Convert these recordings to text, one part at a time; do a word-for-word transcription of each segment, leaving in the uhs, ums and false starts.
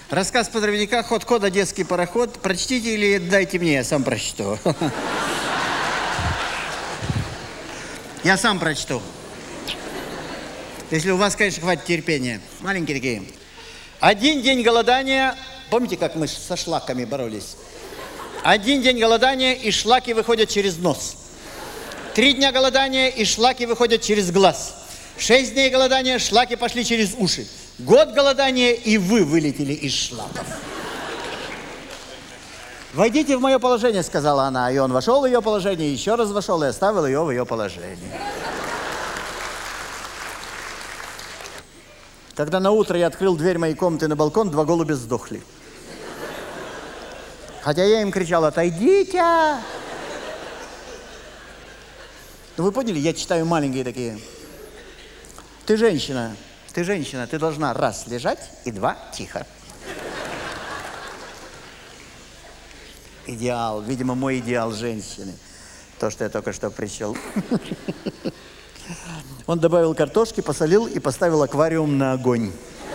Рассказ подрывника, ход код, одесский пароход. Прочтите или дайте мне, я сам прочту. Я сам прочту. Если у вас, конечно, хватит терпения. Маленькие такие. Один день голодания. Помните, как мы со шлаками боролись? Один день голодания, и шлаки выходят через нос. Три дня голодания, и шлаки выходят через глаз. Шесть дней голодания, шлаки пошли через уши. Год голодания, и вы вылетели из шлаков. «Войдите в мое положение», — сказала она. И он вошел в ее положение, еще раз вошел и оставил ее в ее положении. Когда на утро я открыл дверь моей комнаты на балкон, два голубя сдохли. Хотя я им кричал: «Отойдите!» Ну вы поняли, я читаю маленькие такие. Ты женщина, ты женщина, ты должна раз лежать и два тихо. Идеал, видимо, мой идеал женщины. То, что я только что прочел. Он добавил картошки, посолил и поставил аквариум на огонь.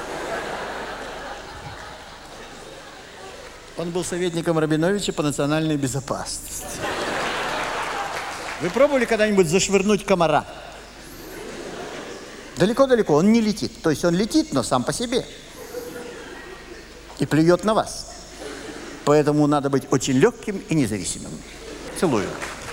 Он был советником Рабиновича по национальной безопасности. Вы пробовали когда-нибудь зашвырнуть комара? Далеко-далеко, он не летит. То есть он летит, но сам по себе. И плюет на вас. Поэтому надо быть очень легким и независимым. Целую.